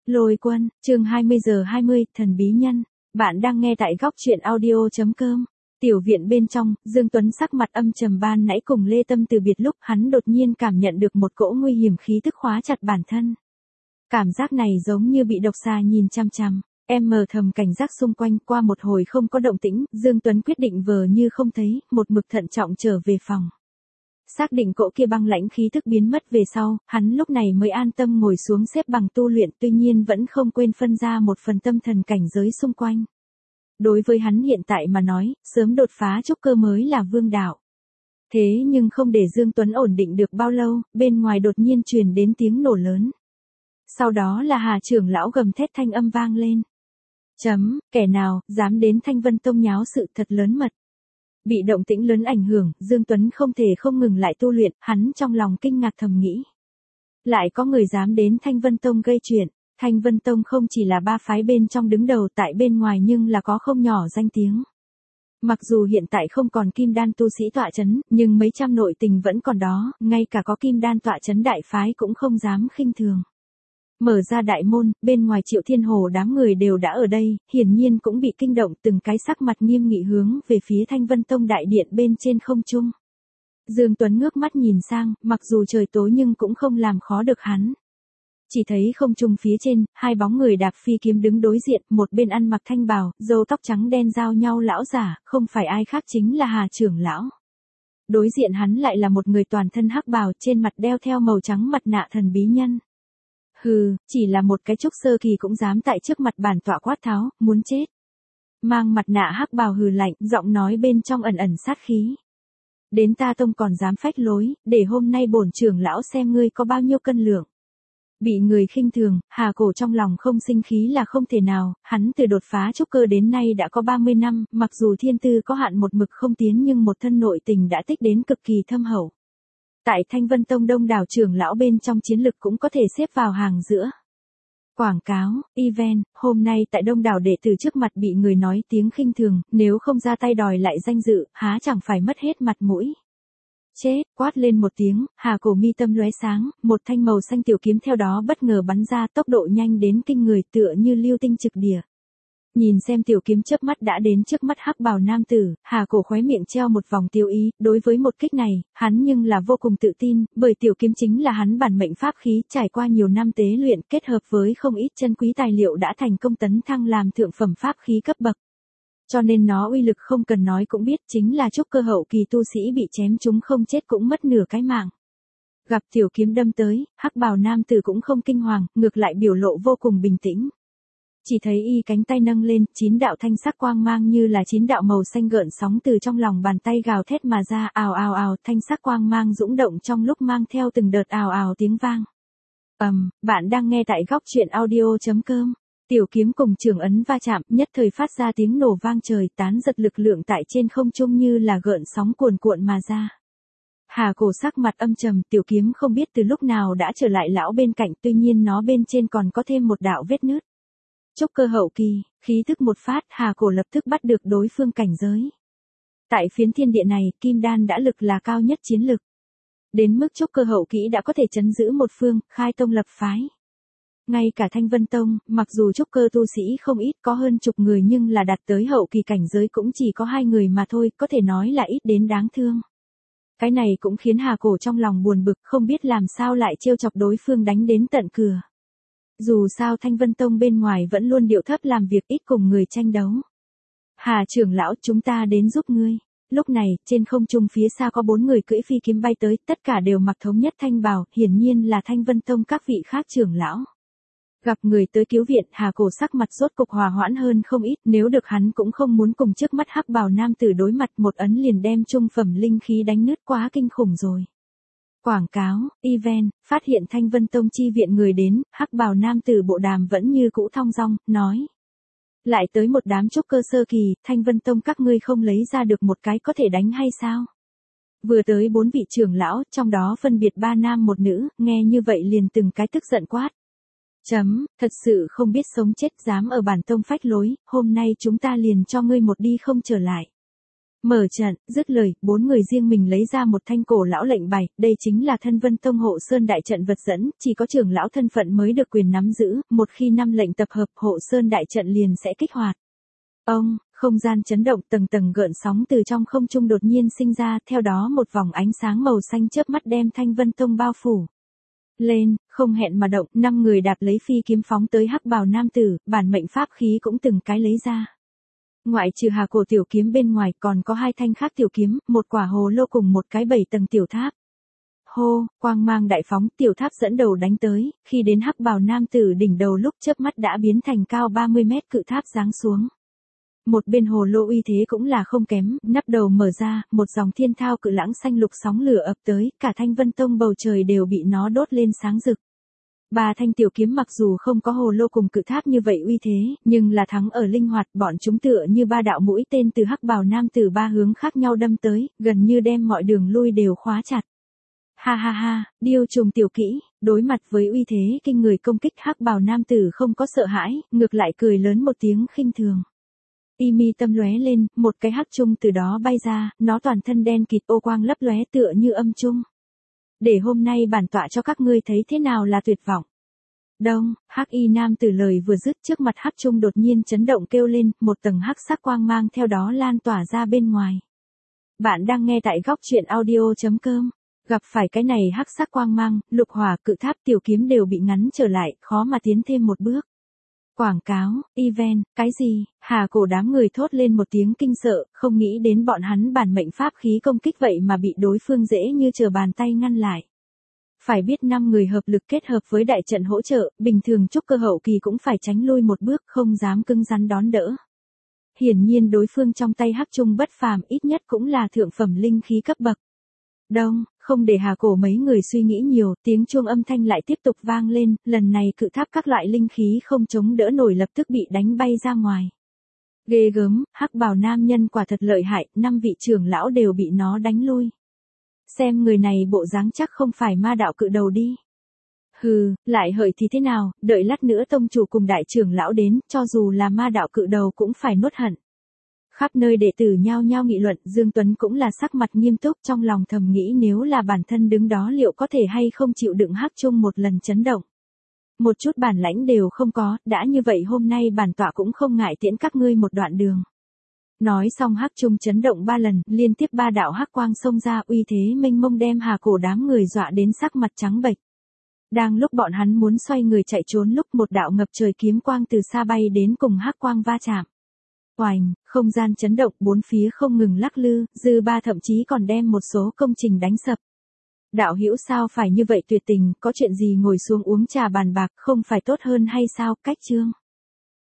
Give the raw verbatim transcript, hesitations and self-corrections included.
Lôi Quân, chương hai mươi giờ hai mươi, thần bí nhân. Bạn đang nghe tại góc truyện audio.com. Tiểu viện bên trong, Dương Tuấn sắc mặt âm trầm ban nãy cùng Lê Tâm từ biệt lúc hắn đột nhiên cảm nhận được một cỗ nguy hiểm khí tức khóa chặt bản thân. Cảm giác này giống như bị độc xà nhìn chăm chăm. Em mờ thầm cảnh giác xung quanh, qua một hồi không có động tĩnh, Dương Tuấn quyết định vờ như không thấy, một mực thận trọng trở về phòng. Xác định cỗ kia băng lãnh khí thức biến mất về sau, hắn lúc này mới an tâm ngồi xuống xếp bằng tu luyện, tuy nhiên vẫn không quên phân ra một phần tâm thần cảnh giới xung quanh. Đối với hắn hiện tại mà nói, sớm đột phá trúc cơ mới là vương đạo. Thế nhưng không để Dương Tuấn ổn định được bao lâu, bên ngoài đột nhiên truyền đến tiếng nổ lớn. Sau đó là Hà trưởng lão gầm thét thanh âm vang lên. Chấm, kẻ nào, dám đến Thanh Vân Tông nháo sự thật lớn mật. Bị động tĩnh lớn ảnh hưởng, Dương Tuấn không thể không ngừng lại tu luyện, hắn trong lòng kinh ngạc thầm nghĩ. Lại có người dám đến Thanh Vân Tông gây chuyện, Thanh Vân Tông không chỉ là ba phái bên trong đứng đầu tại bên ngoài nhưng là có không nhỏ danh tiếng. Mặc dù hiện tại không còn kim đan tu sĩ tọa chấn, nhưng mấy trăm nội tình vẫn còn đó, ngay cả có kim đan tọa chấn đại phái cũng không dám khinh thường. Mở ra đại môn, bên ngoài Triệu Thiên Hồ đám người đều đã ở đây, hiển nhiên cũng bị kinh động, từng cái sắc mặt nghiêm nghị hướng về phía Thanh Vân Tông đại điện bên trên không trung. Dương Tuấn ngước mắt nhìn sang, mặc dù trời tối nhưng cũng không làm khó được hắn. Chỉ thấy không trung phía trên, hai bóng người đạp phi kiếm đứng đối diện, một bên ăn mặc thanh bào, râu tóc trắng đen giao nhau lão giả, không phải ai khác chính là Hà trưởng lão. Đối diện hắn lại là một người toàn thân hắc bào, trên mặt đeo theo màu trắng mặt nạ thần bí nhân. Hừ, chỉ là một cái trúc sơ kỳ cũng dám tại trước mặt bản tọa quát tháo, muốn chết. Mang mặt nạ hắc bào hừ lạnh, giọng nói bên trong ẩn ẩn sát khí. Đến ta tông còn dám phách lối, để hôm nay bổn trưởng lão xem ngươi có bao nhiêu cân lượng. Bị người khinh thường, Hà Cổ trong lòng không sinh khí là không thể nào, hắn từ đột phá trúc cơ đến nay đã có ba mươi năm, mặc dù thiên tư có hạn một mực không tiến nhưng một thân nội tình đã tích đến cực kỳ thâm hậu. Tại Thanh Vân Tông đông đảo trưởng lão bên trong chiến lực cũng có thể xếp vào hàng giữa. Quảng cáo, event, hôm nay tại đông đảo đệ tử trước mặt bị người nói tiếng khinh thường, nếu không ra tay đòi lại danh dự, há chẳng phải mất hết mặt mũi. Chết, quát lên một tiếng, Hà Cổ mi tâm lóe sáng, một thanh màu xanh tiểu kiếm theo đó bất ngờ bắn ra, tốc độ nhanh đến kinh người tựa như lưu tinh trực địa. Nhìn xem tiểu kiếm chớp mắt đã đến trước mắt hắc bào nam tử, Hà Cổ khóe miệng treo một vòng tiêu ý, đối với một kích này, hắn nhưng là vô cùng tự tin, bởi tiểu kiếm chính là hắn bản mệnh pháp khí, trải qua nhiều năm tế luyện, kết hợp với không ít chân quý tài liệu đã thành công tấn thăng làm thượng phẩm pháp khí cấp bậc. Cho nên nó uy lực không cần nói cũng biết, chính là trúc cơ hậu kỳ tu sĩ bị chém chúng không chết cũng mất nửa cái mạng. Gặp tiểu kiếm đâm tới, hắc bào nam tử cũng không kinh hoàng, ngược lại biểu lộ vô cùng bình tĩnh. Chỉ thấy y cánh tay nâng lên, chín đạo thanh sắc quang mang như là chín đạo màu xanh gợn sóng từ trong lòng bàn tay gào thét mà ra, ào ào ào, thanh sắc quang mang dũng động trong lúc mang theo từng đợt ào ào tiếng vang. Ầm, um, bạn đang nghe tại góc truyện audio.com. Tiểu kiếm cùng trường ấn va chạm, nhất thời phát ra tiếng nổ vang trời, tán giật lực lượng tại trên không trung như là gợn sóng cuồn cuộn mà ra. Hà Cổ sắc mặt âm trầm, tiểu kiếm không biết từ lúc nào đã trở lại lão bên cạnh, tuy nhiên nó bên trên còn có thêm một đạo vết nứt. Trúc cơ hậu kỳ, khí thức một phát, Hà Cổ lập tức bắt được đối phương cảnh giới. Tại phiến thiên địa này, kim đan đã lực là cao nhất chiến lực. Đến mức trúc cơ hậu kỳ đã có thể trấn giữ một phương, khai tông lập phái. Ngay cả Thanh Vân Tông, mặc dù trúc cơ tu sĩ không ít, có hơn chục người nhưng là đạt tới hậu kỳ cảnh giới cũng chỉ có hai người mà thôi, có thể nói là ít đến đáng thương. Cái này cũng khiến Hà Cổ trong lòng buồn bực, không biết làm sao lại trêu chọc đối phương đánh đến tận cửa. Dù sao Thanh Vân Tông bên ngoài vẫn luôn điệu thấp làm việc, ít cùng người tranh đấu. Hà trưởng lão, chúng ta đến giúp ngươi. Lúc này, trên không trung phía xa có bốn người cưỡi phi kiếm bay tới, tất cả đều mặc thống nhất thanh bào, hiển nhiên là Thanh Vân Tông các vị khác trưởng lão. Gặp người tới cứu viện, Hà Cổ sắc mặt rốt cục hòa hoãn hơn không ít, nếu được hắn cũng không muốn cùng trước mắt hắc bào nam tử đối mặt, một ấn liền đem trung phẩm linh khí đánh nứt, quá kinh khủng rồi. Quảng cáo, event, phát hiện Thanh Vân Tông chi viện người đến, hắc bào nam tử bộ đàm vẫn như cũ thong dong, nói. Lại tới một đám trúc cơ sơ kỳ, Thanh Vân Tông các ngươi không lấy ra được một cái có thể đánh hay sao? Vừa tới bốn vị trưởng lão, trong đó phân biệt ba nam một nữ, nghe như vậy liền từng cái tức giận quát. Chấm, thật sự không biết sống chết, dám ở bản tông phách lối, hôm nay chúng ta liền cho ngươi một đi không trở lại. Mở trận, dứt lời, bốn người riêng mình lấy ra một thanh cổ lão lệnh bài, đây chính là Thân Vân Tông hộ sơn đại trận vật dẫn, chỉ có trưởng lão thân phận mới được quyền nắm giữ, một khi năm lệnh tập hợp hộ sơn đại trận liền sẽ kích hoạt. Ông, không gian chấn động, tầng tầng gợn sóng từ trong không trung đột nhiên sinh ra, theo đó một vòng ánh sáng màu xanh chớp mắt đem Thanh Vân Tông bao phủ. Lên, không hẹn mà động, năm người đạp lấy phi kiếm phóng tới hắc bào nam tử, bản mệnh pháp khí cũng từng cái lấy ra. Ngoại trừ hà cổ tiểu kiếm bên ngoài còn có hai thanh khác tiểu kiếm, một quả hồ lô cùng một cái bảy tầng tiểu tháp. Hô, quang mang đại phóng, tiểu tháp dẫn đầu đánh tới, khi đến hắc bào nam tử đỉnh đầu lúc chớp mắt đã biến thành cao ba mươi mét cự tháp giáng xuống. Một bên hồ lô uy thế cũng là không kém, nắp đầu mở ra, một dòng thiên thao cự lãng xanh lục sóng lửa ập tới, cả Thanh Vân Tông bầu trời đều bị nó đốt lên sáng rực. Ba thanh tiểu kiếm mặc dù không có hồ lô cùng cự tháp như vậy uy thế, nhưng là thắng ở linh hoạt, bọn chúng tựa như ba đạo mũi tên từ hắc bào nam tử ba hướng khác nhau đâm tới, gần như đem mọi đường lui đều khóa chặt. Ha ha ha, điêu trùng tiểu kỹ, đối mặt với uy thế kinh người công kích hắc bào nam tử không có sợ hãi, ngược lại cười lớn một tiếng khinh thường. Y mi tâm lóe lên, một cái hắc trung từ đó bay ra, nó toàn thân đen kịt ô quang lấp lóe tựa như âm trung. Để hôm nay bản tọa cho các ngươi thấy thế nào là tuyệt vọng. Đông, hắc y nam tử lời vừa dứt trước mặt hắc trung đột nhiên chấn động kêu lên, một tầng hắc sắc quang mang theo đó lan tỏa ra bên ngoài. Bạn đang nghe tại góc truyện audio chấm com. Gặp phải cái này hắc sắc quang mang, lục hỏa, cự tháp, tiểu kiếm đều bị ngắn trở lại, khó mà tiến thêm một bước. Quảng cáo, event, cái gì? Hà cổ đám người thốt lên một tiếng kinh sợ, không nghĩ đến bọn hắn bản mệnh pháp khí công kích vậy mà bị đối phương dễ như trở bàn tay ngăn lại. Phải biết năm người hợp lực kết hợp với đại trận hỗ trợ, bình thường trúc cơ hậu kỳ cũng phải tránh lui một bước, không dám cứng rắn đón đỡ. Hiển nhiên đối phương trong tay hắc trung bất phàm, ít nhất cũng là thượng phẩm linh khí cấp bậc. Đông, không để hà cổ mấy người suy nghĩ nhiều, tiếng chuông âm thanh lại tiếp tục vang lên, lần này cự tháp các loại linh khí không chống đỡ nổi lập tức bị đánh bay ra ngoài. Ghê gớm, hắc bào nam nhân quả thật lợi hại, năm vị trưởng lão đều bị nó đánh lui. Xem người này bộ dáng chắc không phải ma đạo cự đầu đi. Hừ, lại hợi thì thế nào, đợi lát nữa tông chủ cùng đại trưởng lão đến, cho dù là ma đạo cự đầu cũng phải nuốt hận. Khắp nơi đệ tử nhao nhao nghị luận, Dương Tuấn cũng là sắc mặt nghiêm túc, trong lòng thầm nghĩ nếu là bản thân đứng đó liệu có thể hay không chịu đựng hắc chung một lần chấn động. Một chút bản lãnh đều không có, đã như vậy hôm nay bản tọa cũng không ngại tiễn các ngươi một đoạn đường. Nói xong hắc chung chấn động ba lần, liên tiếp ba đạo hắc quang xông ra, uy thế mênh mông đem hà cổ đám người dọa đến sắc mặt trắng bệch. Đang lúc bọn hắn muốn xoay người chạy trốn lúc một đạo ngập trời kiếm quang từ xa bay đến cùng hắc quang va chạm. Oành, không gian chấn động, bốn phía không ngừng lắc lư, dư ba thậm chí còn đem một số công trình đánh sập. Đạo hữu sao phải như vậy tuyệt tình, có chuyện gì ngồi xuống uống trà bàn bạc, không phải tốt hơn hay sao, cách chương.